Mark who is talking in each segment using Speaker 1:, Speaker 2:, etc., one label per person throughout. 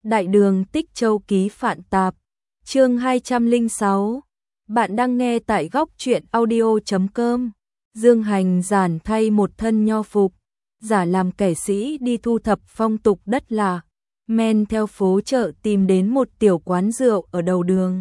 Speaker 1: Đại đường Tích Châu ký Phạn Tạp, chương 206. Bạn đang nghe tại góc truyện audio.com. Dương Hành giản thay một thân nho phục, giả làm kẻ sĩ đi thu thập phong tục đất lạ, men theo phố chợ tìm đến một tiểu quán rượu ở đầu đường.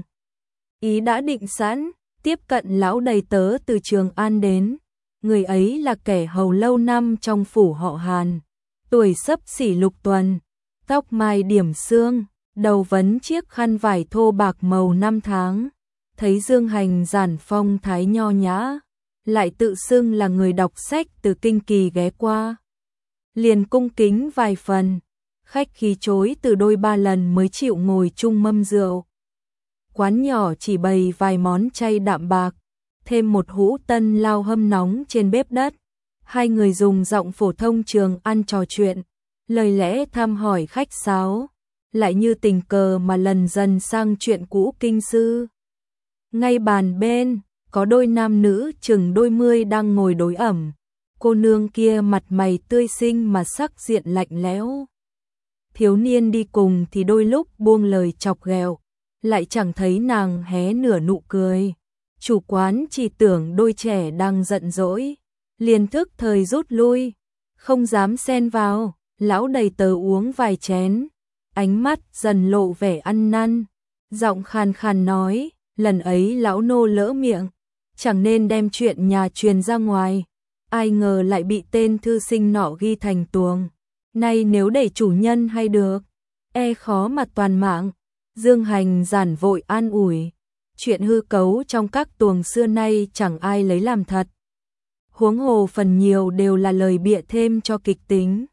Speaker 1: Ý đã định sẵn, tiếp cận lão đầy tớ từ Trường An đến. Người ấy là kẻ hầu lâu năm trong phủ họ Hàn, tuổi xấp xỉ lục tuần, tóc mai điểm xương, đầu vấn chiếc khăn vải thô bạc màu năm tháng. Thấy Dương Hành giản phong thái nho nhã, lại tự xưng là người đọc sách từ kinh kỳ ghé qua, liền cung kính vài phần, khách khí chối từ đôi ba lần mới chịu ngồi chung mâm rượu. Quán nhỏ chỉ bày vài món chay đạm bạc, thêm một hũ tân lao hâm nóng trên bếp đất. Hai người dùng giọng phổ thông Trường An trò chuyện, lời lẽ thăm hỏi khách sáo, lại như tình cờ mà lần dần sang chuyện cũ kinh sư. Ngay bàn bên, có đôi nam nữ chừng đôi mươi đang ngồi đối ẩm. Cô nương kia mặt mày tươi xinh mà sắc diện lạnh lẽo. Thiếu niên đi cùng thì đôi lúc buông lời chọc ghẹo, lại chẳng thấy nàng hé nửa nụ cười. Chủ quán chỉ tưởng đôi trẻ đang giận dỗi, liền thức thời rút lui, không dám xen vào. Lão đầy tớ uống vài chén, ánh mắt dần lộ vẻ ăn năn, giọng khàn khàn nói, lần ấy lão nô lỡ miệng, chẳng nên đem chuyện nhà truyền ra ngoài, ai ngờ lại bị tên thư sinh nọ ghi thành tuồng. Nay nếu để chủ nhân hay được, e khó mà toàn mạng. Dương Hành giản vội an ủi, chuyện hư cấu trong các tuồng xưa nay chẳng ai lấy làm thật, huống hồ phần nhiều đều là lời bịa thêm cho kịch tính.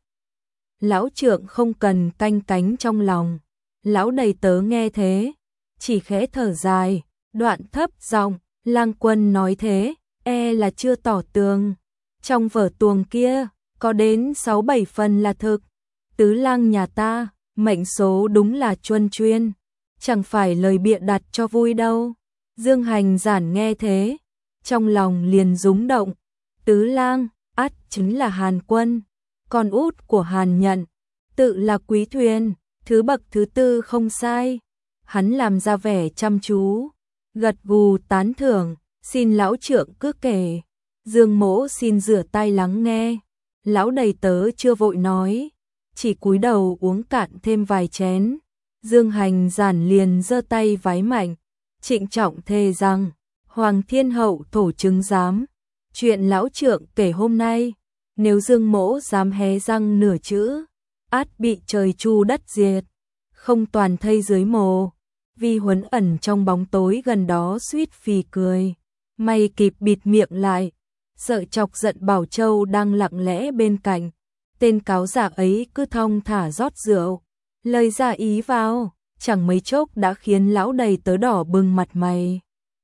Speaker 1: Lão trượng không cần canh cánh trong lòng. Lão đầy tớ nghe thế, chỉ khẽ thở dài, đoạn thấp giọng, lang quân nói thế, e là chưa tỏ tường. Trong vở tuồng kia, có đến 6-7 phần là thực. Tứ lang nhà ta, mệnh số đúng là chuân chuyên, chẳng phải lời bịa đặt cho vui đâu. Dương Hành giản nghe thế, trong lòng liền rúng động. Tứ lang, ắt chính là Hàn Quân, con út của Hàn Nhận, tự là Quý Thuyền, thứ bậc thứ tư không sai. Hắn làm ra vẻ chăm chú, gật gù tán thưởng, xin lão trượng cứ kể. Dương mỗ xin rửa tay lắng nghe. Lão đầy tớ chưa vội nói, chỉ cúi đầu uống cạn thêm vài chén. Dương Hành giản liền giơ tay vái mạnh, trịnh trọng thề rằng, Hoàng Thiên Hậu thổ chứng giám, chuyện lão trượng kể hôm nay, nếu Dương mỗ dám hé răng nửa chữ, át bị trời chu đất diệt, không toàn thây dưới mồ. Vi Huấn ẩn trong bóng tối gần đó suýt phì cười, may kịp bịt miệng lại, sợ chọc giận Bảo Châu đang lặng lẽ bên cạnh. Tên cáo giả ấy cứ thong thả rót rượu, lời ra ý vào, chẳng mấy chốc đã khiến lão đầy tớ đỏ bừng mặt mày.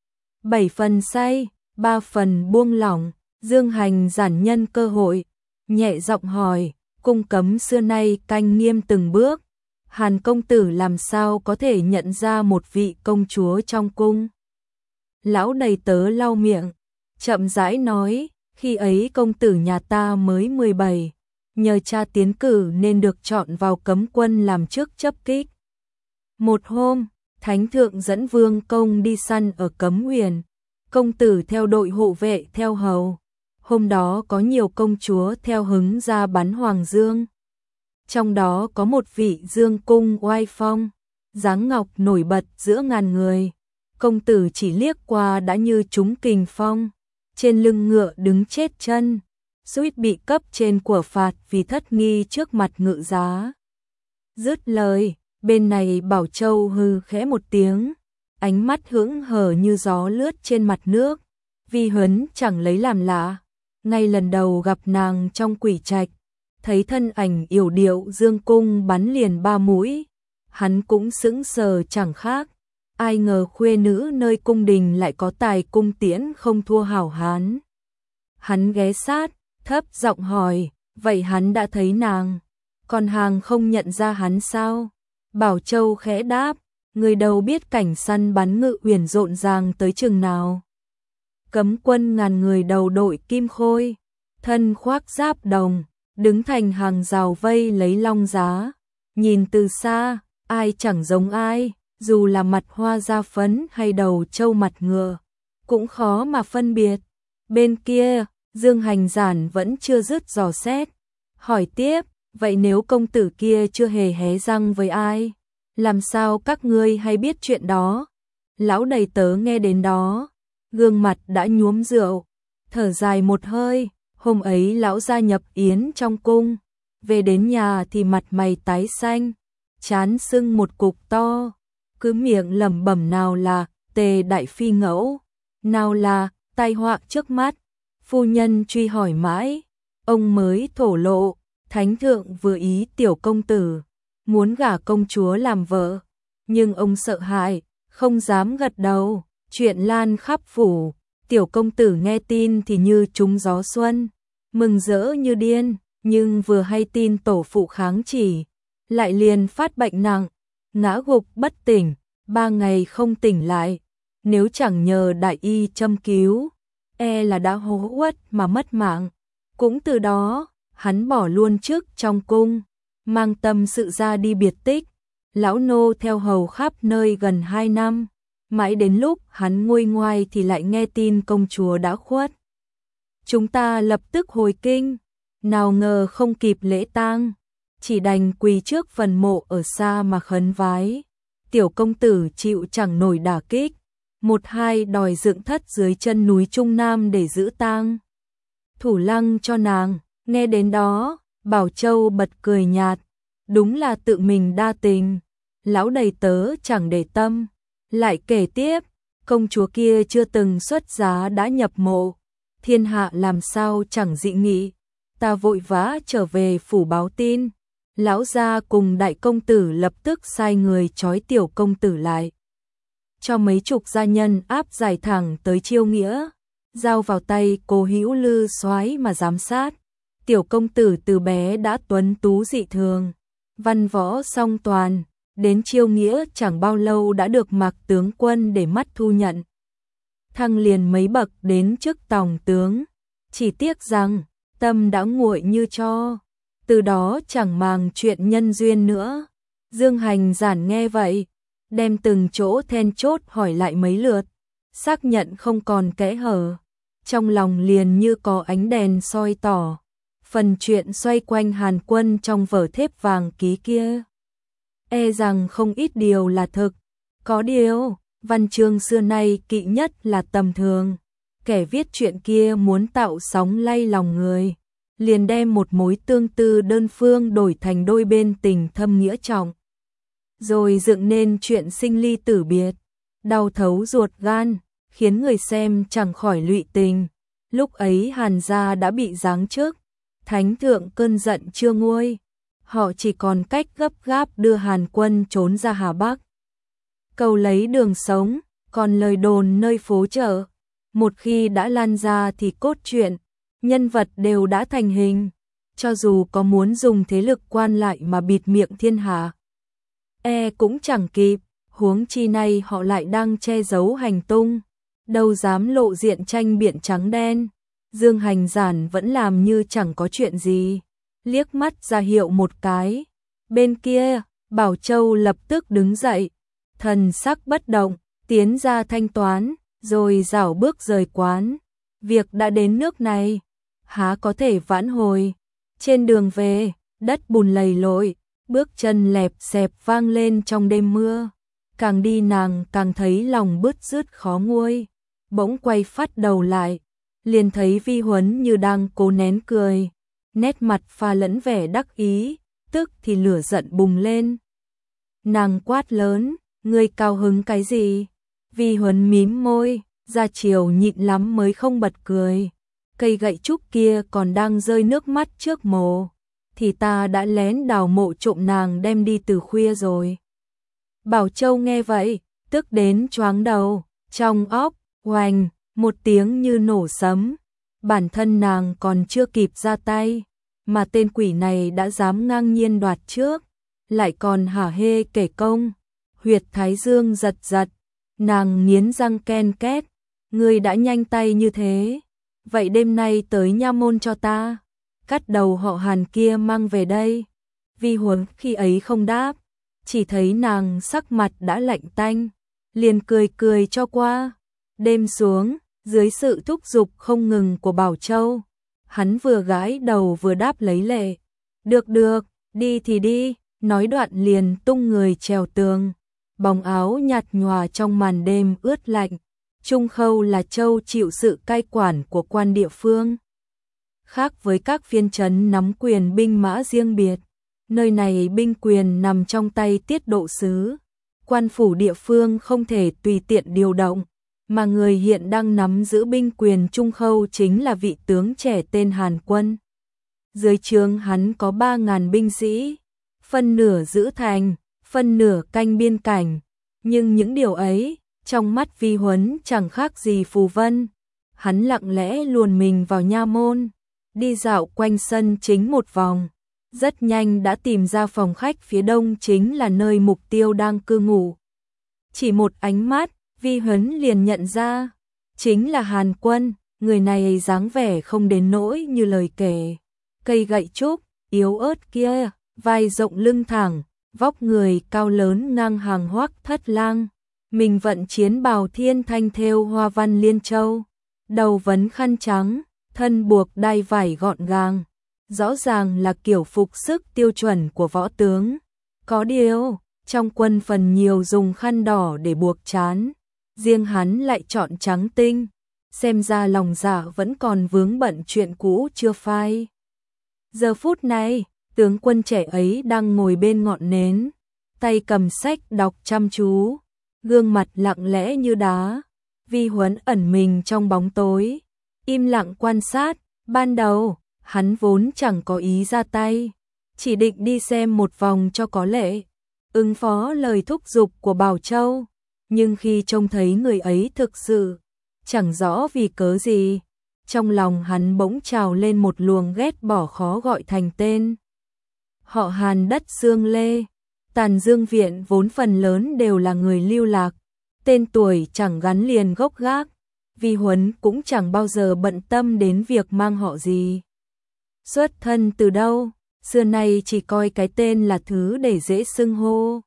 Speaker 1: 7 phần say, 3 phần buông lỏng. Dương Hành giản nhân cơ hội, nhẹ giọng hỏi, cung cấm xưa nay canh nghiêm từng bước, Hàn công tử làm sao có thể nhận ra một vị công chúa trong cung? Lão đầy tớ lau miệng, chậm rãi nói, khi ấy công tử nhà ta mới 17, nhờ cha tiến cử nên được chọn vào cấm quân làm chức chấp kích. Một hôm, Thánh thượng dẫn Vương công đi săn ở Cấm Huyền, công tử theo đội hộ vệ theo hầu. Hôm đó có nhiều công chúa theo hứng ra bắn hoàng dương. Trong đó có một vị dương cung oai phong, dáng ngọc nổi bật giữa ngàn người. Công tử chỉ liếc qua đã như trúng kình phong, trên lưng ngựa đứng chết chân, suýt bị cấp trên của phạt vì thất nghi trước mặt ngự giá. Dứt lời, bên này Bảo Châu hừ khẽ một tiếng, ánh mắt hững hờ như gió lướt trên mặt nước. Vi Huấn chẳng lấy làm lạ, ngay lần đầu gặp nàng trong quỷ trạch, thấy thân ảnh yểu điệu dương cung bắn liền 3 mũi, hắn cũng sững sờ chẳng khác. Ai ngờ khuê nữ nơi cung đình lại có tài cung tiễn không thua hảo hán. Hắn ghé sát, thấp giọng hỏi, vậy hắn đã thấy nàng, còn hàng không nhận ra hắn sao? Bảo Châu khẽ đáp, người đâu biết cảnh săn bắn Ngự Uyển rộn ràng tới chừng nào. Cấm quân ngàn người đầu đội kim khôi, thân khoác giáp đồng, đứng thành hàng rào vây lấy long giá. Nhìn từ xa, ai chẳng giống ai, dù là mặt hoa da phấn hay đầu trâu mặt ngựa, cũng khó mà phân biệt. Bên kia, Dương Hành Giản vẫn chưa dứt dò xét, hỏi tiếp, vậy nếu công tử kia chưa hề hé răng với ai, làm sao các ngươi hay biết chuyện đó? Lão đầy tớ nghe đến đó, gương mặt đã nhuốm rượu, thở dài một hơi. Hôm ấy lão gia nhập yến trong cung, về đến nhà thì mặt mày tái xanh, trán sưng một cục to, cứ miệng lẩm bẩm nào là Tề đại phi ngẫu, nào là tai họa trước mắt. Phu nhân truy hỏi mãi, ông mới thổ lộ, thánh thượng vừa ý tiểu công tử, muốn gả công chúa làm vợ, nhưng ông sợ hãi, không dám gật đầu. Chuyện lan khắp phủ, tiểu công tử nghe tin thì như trúng gió xuân, mừng rỡ như điên, nhưng vừa hay tin tổ phụ kháng chỉ, lại liền phát bệnh nặng, ngã gục bất tỉnh, 3 ngày không tỉnh lại. Nếu chẳng nhờ đại y châm cứu, là đã hố uất mà mất mạng. Cũng từ đó, hắn bỏ luôn chức trong cung, mang tâm sự ra đi biệt tích. Lão nô theo hầu khắp nơi gần 2 năm, mãi đến lúc hắn nguôi ngoai thì lại nghe tin công chúa đã khuất. Chúng ta lập tức hồi kinh, nào ngờ không kịp lễ tang, chỉ đành quỳ trước phần mộ ở xa mà khấn vái. Tiểu công tử chịu chẳng nổi đả kích, một hai đòi dựng thất dưới chân núi Trung Nam để giữ tang thủ lăng cho nàng. Nghe đến đó, Bảo Châu bật cười nhạt, đúng là tự mình đa tình. Lão đầy tớ chẳng để tâm, lại kể tiếp, công chúa kia chưa từng xuất giá đã nhập mộ, thiên hạ làm sao chẳng dị nghị. Ta vội vã trở về phủ báo tin, lão gia cùng đại công tử lập tức sai người trói tiểu công tử lại, cho mấy chục gia nhân áp giải thẳng tới Chiêu Nghĩa, giao vào tay Cố Hữu Lư soái mà giám sát. Tiểu công tử từ bé đã tuấn tú dị thường, văn võ song toàn, đến Chiêu Nghĩa chẳng bao lâu đã được Mạc tướng quân để mắt thu nhận, thăng liền mấy bậc đến chức tòng tướng. Chỉ tiếc rằng tâm đã nguội như tro, từ đó chẳng màng chuyện nhân duyên nữa. Dương Hành Giản nghe vậy, đem từng chỗ then chốt hỏi lại mấy lượt, xác nhận không còn kẽ hở, trong lòng liền như có ánh đèn soi tỏ. Phần chuyện xoay quanh Hàn Quân trong vở thép vàng ký kia, rằng không ít điều là thực, có điều văn chương xưa nay kỵ nhất là tầm thường. Kẻ viết chuyện kia muốn tạo sóng lay lòng người, liền đem một mối tương tư đơn phương đổi thành đôi bên tình thâm nghĩa trọng, rồi dựng nên chuyện sinh ly tử biệt, đau thấu ruột gan, khiến người xem chẳng khỏi lụy tình. Lúc ấy Hàn gia đã bị giáng chức, thánh thượng cơn giận chưa nguôi, họ chỉ còn cách gấp gáp đưa Hàn Quân trốn ra Hà Bắc, cầu lấy đường sống. Còn lời đồn nơi phố chợ, một khi đã lan ra thì cốt truyện, nhân vật đều đã thành hình, cho dù có muốn dùng thế lực quan lại mà bịt miệng thiên hạ, cũng chẳng kịp. Huống chi nay họ lại đang che giấu hành tung, đâu dám lộ diện tranh biện trắng đen. Dương Hành Giản vẫn làm như chẳng có chuyện gì, liếc mắt ra hiệu một cái. Bên kia, Bảo Châu lập tức đứng dậy, thần sắc bất động, tiến ra thanh toán, rồi rảo bước rời quán. Việc đã đến nước này, há có thể vãn hồi. Trên đường về, đất bùn lầy lội, bước chân lẹp xẹp vang lên trong đêm mưa. Càng đi nàng càng thấy lòng bứt rứt khó nguôi. Bỗng quay phát đầu lại, liền thấy Vi Huấn như đang cố nén cười, nét mặt pha lẫn vẻ đắc ý, tức thì lửa giận bùng lên. Nàng quát lớn, ngươi cao hứng cái gì? Vi Huấn mím môi, ra chiều nhịn lắm mới không bật cười. Cây gậy trúc kia còn đang rơi nước mắt trước mồ, thì ta đã lén đào mộ trộm nàng đem đi từ khuya rồi. Bảo Châu nghe vậy, tức đến choáng đầu, trong óc, oành, một tiếng như nổ sấm. Bản thân nàng còn chưa kịp ra tay, mà tên quỷ này đã dám ngang nhiên đoạt trước, lại còn hả hê kể công. Huyệt thái dương giật giật, nàng nghiến răng ken két, ngươi đã nhanh tay như thế, vậy đêm nay tới nha môn cho ta, cắt đầu họ Hàn kia mang về đây. Vi Huấn khi ấy không đáp, chỉ thấy nàng sắc mặt đã lạnh tanh, liền cười cười cho qua. Đêm xuống, dưới sự thúc giục không ngừng của Bảo Châu, hắn vừa gãi đầu vừa đáp lấy lệ. Được được, đi thì đi, nói đoạn liền tung người trèo tường. Bóng áo nhạt nhòa trong màn đêm ướt lạnh. Trung Khâu là châu chịu sự cai quản của quan địa phương. Khác với các phiên trấn nắm quyền binh mã riêng biệt, nơi này binh quyền nằm trong tay tiết độ sứ. Quan phủ địa phương không thể tùy tiện điều động, mà người hiện đang nắm giữ binh quyền Trung Khâu chính là vị tướng trẻ tên Hàn Quân. Dưới trướng hắn có 3.000 binh sĩ, phân nửa giữ thành, phân nửa canh biên cảnh, nhưng những điều ấy, trong mắt Vi Huấn chẳng khác gì phù vân. Hắn lặng lẽ luồn mình vào nha môn, đi dạo quanh sân chính một vòng, rất nhanh đã tìm ra phòng khách phía đông chính là nơi mục tiêu đang cư ngụ. Chỉ một ánh mắt, Vi Huấn liền nhận ra, chính là Hàn Quân, người này dáng vẻ không đến nỗi như lời kể. Cây gậy trúc, yếu ớt kia, vai rộng lưng thẳng, vóc người cao lớn ngang hàng Hoắc Thất Lang. Mình vận chiến bào thiên thanh thêu hoa văn liên châu, đầu vấn khăn trắng, thân buộc đai vải gọn gàng, rõ ràng là kiểu phục sức tiêu chuẩn của võ tướng. Có điều, trong quân phần nhiều dùng khăn đỏ để buộc trán, riêng hắn lại chọn trắng tinh, xem ra lòng dạ vẫn còn vướng bận chuyện cũ chưa phai. Giờ phút này, tướng quân trẻ ấy đang ngồi bên ngọn nến, tay cầm sách đọc chăm chú, gương mặt lặng lẽ như đá. Vi Huấn ẩn mình trong bóng tối, im lặng quan sát. Ban đầu, hắn vốn chẳng có ý ra tay, chỉ định đi xem một vòng cho có lệ, ứng phó lời thúc giục của Bảo Châu. Nhưng khi trông thấy người ấy thực sự, chẳng rõ vì cớ gì, trong lòng hắn bỗng trào lên một luồng ghét bỏ khó gọi thành tên. Họ Hàn đất Xương Lê, Tàn Dương Viện vốn phần lớn đều là người lưu lạc, tên tuổi chẳng gắn liền gốc gác. Vi Huấn cũng chẳng bao giờ bận tâm đến việc mang họ gì, xuất thân từ đâu, xưa nay chỉ coi cái tên là thứ để dễ xưng hô.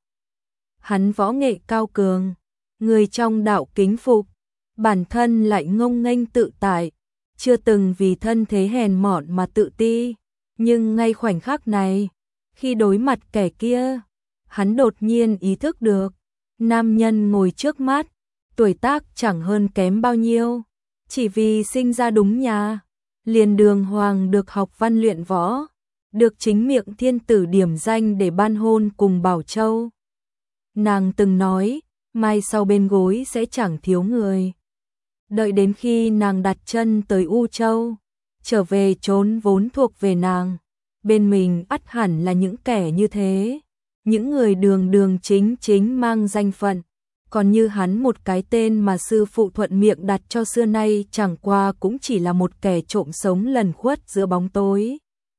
Speaker 1: Hắn võ nghệ cao cường, người trong đạo kính phục, bản thân lại ngông nghênh tự tại, chưa từng vì thân thế hèn mọn mà tự ti. Nhưng ngay khoảnh khắc này, khi đối mặt kẻ kia, hắn đột nhiên ý thức được, nam nhân ngồi trước mắt, tuổi tác chẳng hơn kém bao nhiêu, chỉ vì sinh ra đúng nhà, liền đường hoàng được học văn luyện võ, được chính miệng thiên tử điểm danh để ban hôn cùng Bảo Châu. Nàng từng nói, mai sau bên gối sẽ chẳng thiếu người. Đợi đến khi nàng đặt chân tới U Châu, trở về chốn vốn thuộc về nàng, bên mình ắt hẳn là những kẻ như thế, những người đường đường chính chính mang danh phận. Còn như hắn, một cái tên mà sư phụ thuận miệng đặt cho xưa nay chẳng qua cũng chỉ là một kẻ trộm sống lẩn khuất giữa bóng tối.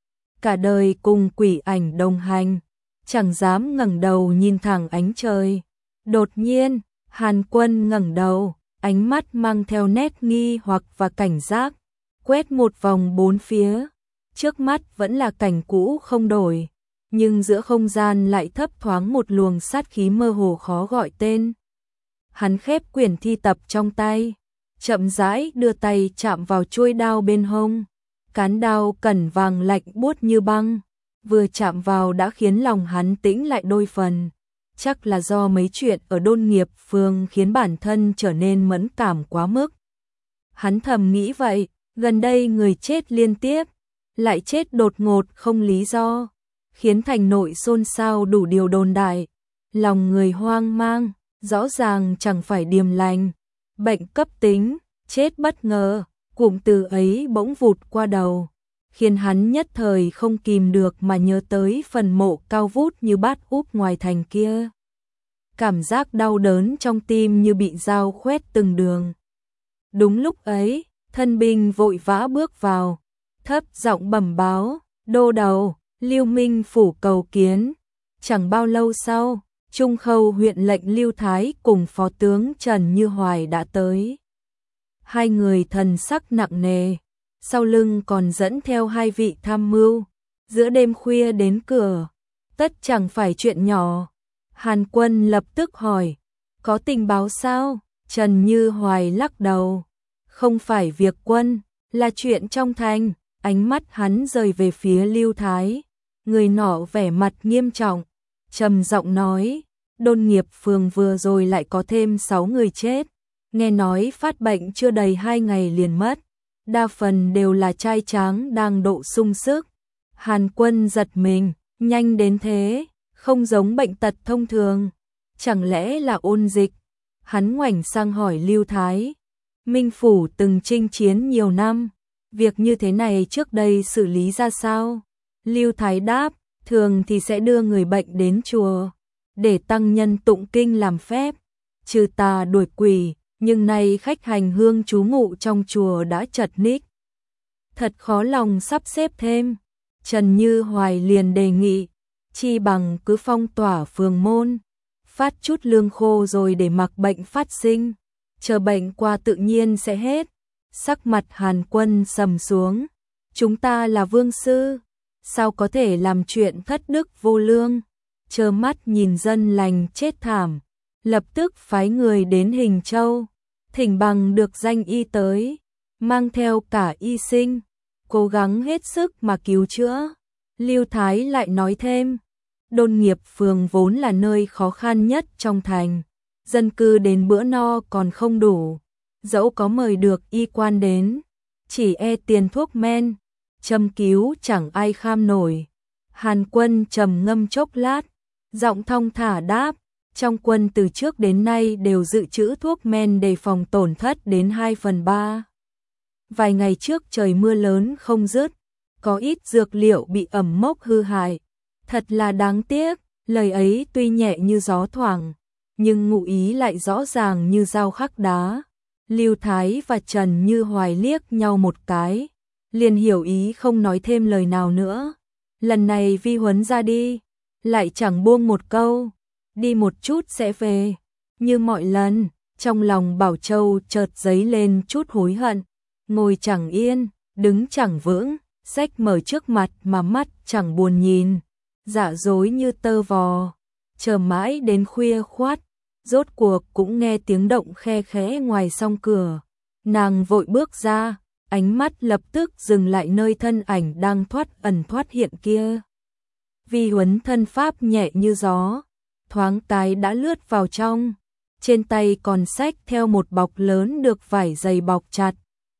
Speaker 1: Cả đời cùng quỷ ảnh đồng hành, chẳng dám ngẩng đầu nhìn thẳng ánh trời. Đột nhiên, Hàn Quân ngẩng đầu, ánh mắt mang theo nét nghi hoặc và cảnh giác, quét một vòng bốn phía. Trước mắt vẫn là cảnh cũ không đổi, nhưng giữa không gian lại thấp thoáng một luồng sát khí mơ hồ khó gọi tên. Hắn khép quyển thi tập trong tay, chậm rãi đưa tay chạm vào chuôi đao bên hông. Cán đao cẩn vàng lạnh buốt như băng, vừa chạm vào đã khiến lòng hắn tĩnh lại đôi phần. Chắc là do mấy chuyện ở Đôn Nghiệp Phường khiến bản thân trở nên mẫn cảm quá mức. Hắn thầm nghĩ vậy, gần đây người chết liên tiếp, lại chết đột ngột không lý do, khiến thành nội xôn xao đủ điều đồn đại. Lòng người hoang mang, rõ ràng chẳng phải điềm lành, bệnh cấp tính, chết bất ngờ. Cụm từ ấy bỗng vụt qua đầu, khiến hắn nhất thời không kìm được mà nhớ tới phần mộ cao vút như bát úp ngoài thành kia. Cảm giác đau đớn trong tim như bị dao khoét từng đường. Đúng lúc ấy, thân binh vội vã bước vào, thấp giọng bẩm báo, đô đầu, Lưu Minh phủ cầu kiến. Chẳng bao lâu sau, Trung Khâu huyện lệnh Lưu Thái cùng phó tướng Trần Như Hoài đã tới. Hai người thần sắc nặng nề, sau lưng còn dẫn theo hai vị tham mưu, giữa đêm khuya đến cửa, tất chẳng phải chuyện nhỏ. Hàn Quân lập tức hỏi, có tình báo sao? Trần Như Hoài lắc đầu, không phải việc quân, là chuyện trong thành. Ánh mắt hắn rời về phía Lưu Thái, người nọ vẻ mặt nghiêm trọng, trầm giọng nói, Đôn Nghiệp Phường vừa rồi lại có thêm 6 người chết, nghe nói phát bệnh chưa đầy 2 ngày liền mất, đa phần đều là trai tráng đang độ sung sức. Hàn Quân giật mình, nhanh đến thế, không giống bệnh tật thông thường, chẳng lẽ là ôn dịch? Hắn ngoảnh sang hỏi Lưu Thái, Minh Phủ từng chinh chiến nhiều năm, việc như thế này trước đây xử lý ra sao? Lưu Thái đáp, thường thì sẽ đưa người bệnh đến chùa, để tăng nhân tụng kinh làm phép, trừ tà đuổi quỷ, nhưng nay khách hành hương trú ngụ trong chùa đã chật ních. Thật khó lòng sắp xếp thêm. Trần Như Hoài liền đề nghị, chi bằng cứ phong tỏa phường môn, phát chút lương khô rồi để mặc bệnh phát sinh, chờ bệnh qua tự nhiên sẽ hết. Sắc mặt Hàn Quân sầm xuống, chúng ta là vương sư, sao có thể làm chuyện thất đức vô lương, trơ mắt nhìn dân lành chết thảm, lập tức phái người đến Hình Châu, thỉnh bằng được danh y tới, mang theo cả y sinh, cố gắng hết sức mà cứu chữa. Lưu Thái lại nói thêm, Đôn Nghiệp Phường vốn là nơi khó khăn nhất trong thành, dân cư đến bữa no còn không đủ, dẫu có mời được y quan đến, chỉ e tiền thuốc men, châm cứu chẳng ai kham nổi. Hàn Quân trầm ngâm chốc lát, giọng thong thả đáp, trong quân từ trước đến nay đều dự trữ thuốc men đề phòng tổn thất đến 2/3. Vài ngày trước trời mưa lớn không dứt, có ít dược liệu bị ẩm mốc hư hại. Thật là đáng tiếc, lời ấy tuy nhẹ như gió thoảng, nhưng ngụ ý lại rõ ràng như dao khắc đá. Lưu Thái và Trần Như Hoài liếc nhau một cái, liền hiểu ý không nói thêm lời nào nữa. Lần này Vi Huấn ra đi, lại chẳng buông một câu, đi một chút sẽ về. Như mọi lần, trong lòng Bảo Châu chợt dấy lên chút hối hận, ngồi chẳng yên, đứng chẳng vững, sách mở trước mặt mà mắt chẳng buồn nhìn, dạ dối như tơ vò, chờ mãi đến khuya khoắt, rốt cuộc cũng nghe tiếng động khe khẽ ngoài song cửa. Nàng vội bước ra, ánh mắt lập tức dừng lại nơi thân ảnh đang thoát ẩn thoát hiện kia. Vi Huấn thân pháp nhẹ như gió, thoáng cái đã lướt vào trong, trên tay còn xách theo một bọc lớn được vải dày bọc chặt.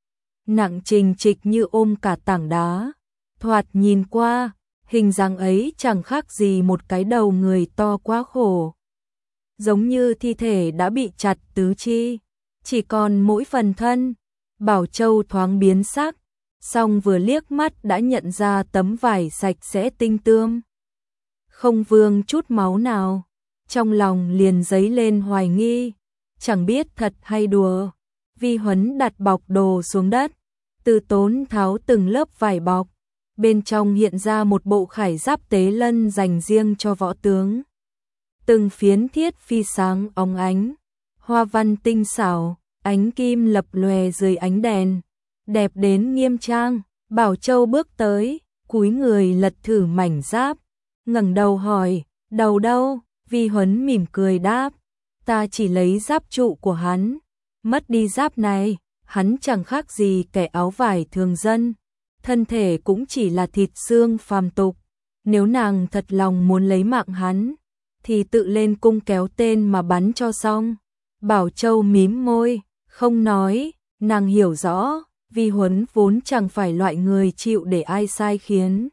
Speaker 1: Nặng trình trịch như ôm cả tảng đá, thoạt nhìn qua, hình dáng ấy chẳng khác gì một cái đầu người to quá khổ. Giống như thi thể đã bị chặt tứ chi, chỉ còn mỗi phần thân. Bảo Châu thoáng biến sắc, song vừa liếc mắt đã nhận ra tấm vải sạch sẽ tinh tươm, không vương chút máu nào. Trong lòng liền dấy lên hoài nghi, chẳng biết thật hay đùa. Vi Huấn đặt bọc đồ xuống đất, từ tốn tháo từng lớp vải bọc, bên trong hiện ra một bộ khải giáp tế lân dành riêng cho võ tướng. Từng phiến thiết phi sáng óng ánh, hoa văn tinh xảo, ánh kim lập lòe dưới ánh đèn, đẹp đến nghiêm trang. Bảo Châu bước tới, cúi người lật thử mảnh giáp, ngẩng đầu hỏi, đầu đâu? Vi Huấn mỉm cười đáp, ta chỉ lấy giáp trụ của hắn, mất đi giáp này, hắn chẳng khác gì kẻ áo vải thường dân, thân thể cũng chỉ là thịt xương phàm tục. Nếu nàng thật lòng muốn lấy mạng hắn, thì tự lên cung kéo tên mà bắn cho xong. Bảo Châu mím môi, không nói, nàng hiểu rõ, Vi Huấn vốn chẳng phải loại người chịu để ai sai khiến.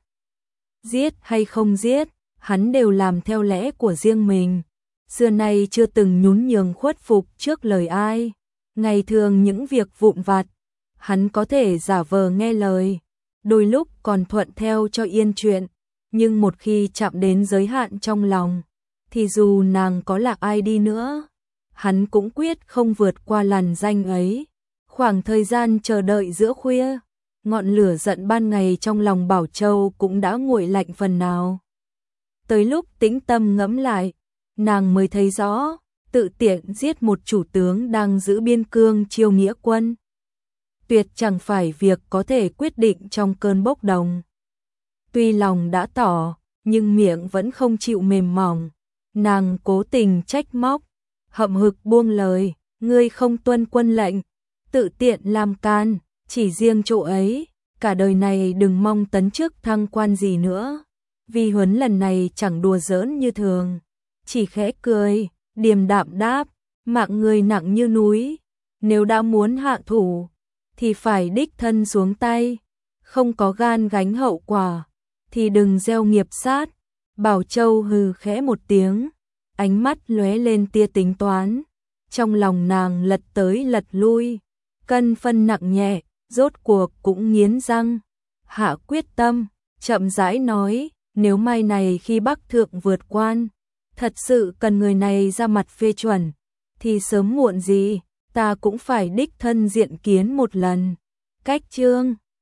Speaker 1: Giết hay không giết, hắn đều làm theo lẽ của riêng mình, xưa nay chưa từng nhún nhường khuất phục trước lời ai. Ngày thường những việc vụn vặt, hắn có thể giả vờ nghe lời, đôi lúc còn thuận theo cho yên chuyện, nhưng một khi chạm đến giới hạn trong lòng, thì dù nàng có là ai đi nữa, hắn cũng quyết không vượt qua làn ranh ấy. Khoảng thời gian chờ đợi giữa khuya, ngọn lửa giận ban ngày trong lòng Bảo Châu cũng đã nguội lạnh phần nào. Tới lúc tĩnh tâm ngẫm lại, nàng mới thấy rõ, tự tiện giết một chủ tướng đang giữ biên cương chiêu nghĩa quân, tuyệt chẳng phải việc có thể quyết định trong cơn bốc đồng. Tuy lòng đã tỏ, nhưng miệng vẫn không chịu mềm mỏng, Nàng cố tình trách móc, hậm hực buông lời, ngươi không tuân quân lệnh, tự tiện làm can, chỉ riêng chỗ ấy, cả đời này đừng mong tấn chức thăng quan gì nữa. Vi Huấn lần này chẳng đùa giỡn như thường, chỉ khẽ cười, điềm đạm đáp, mạng người nặng như núi, nếu đã muốn hạ thủ, thì phải đích thân xuống tay, không có gan gánh hậu quả, thì đừng gieo nghiệp sát. Bảo Châu hừ khẽ một tiếng, ánh mắt lóe lên tia tính toán, trong lòng nàng lật tới lật lui, cân phân nặng nhẹ, rốt cuộc cũng nghiến răng, hạ quyết tâm, chậm rãi nói, nếu mai này khi Bắc Thượng vượt quan, thật sự cần người này ra mặt phê chuẩn, thì sớm muộn gì, ta cũng phải đích thân diện kiến một lần. Cách chương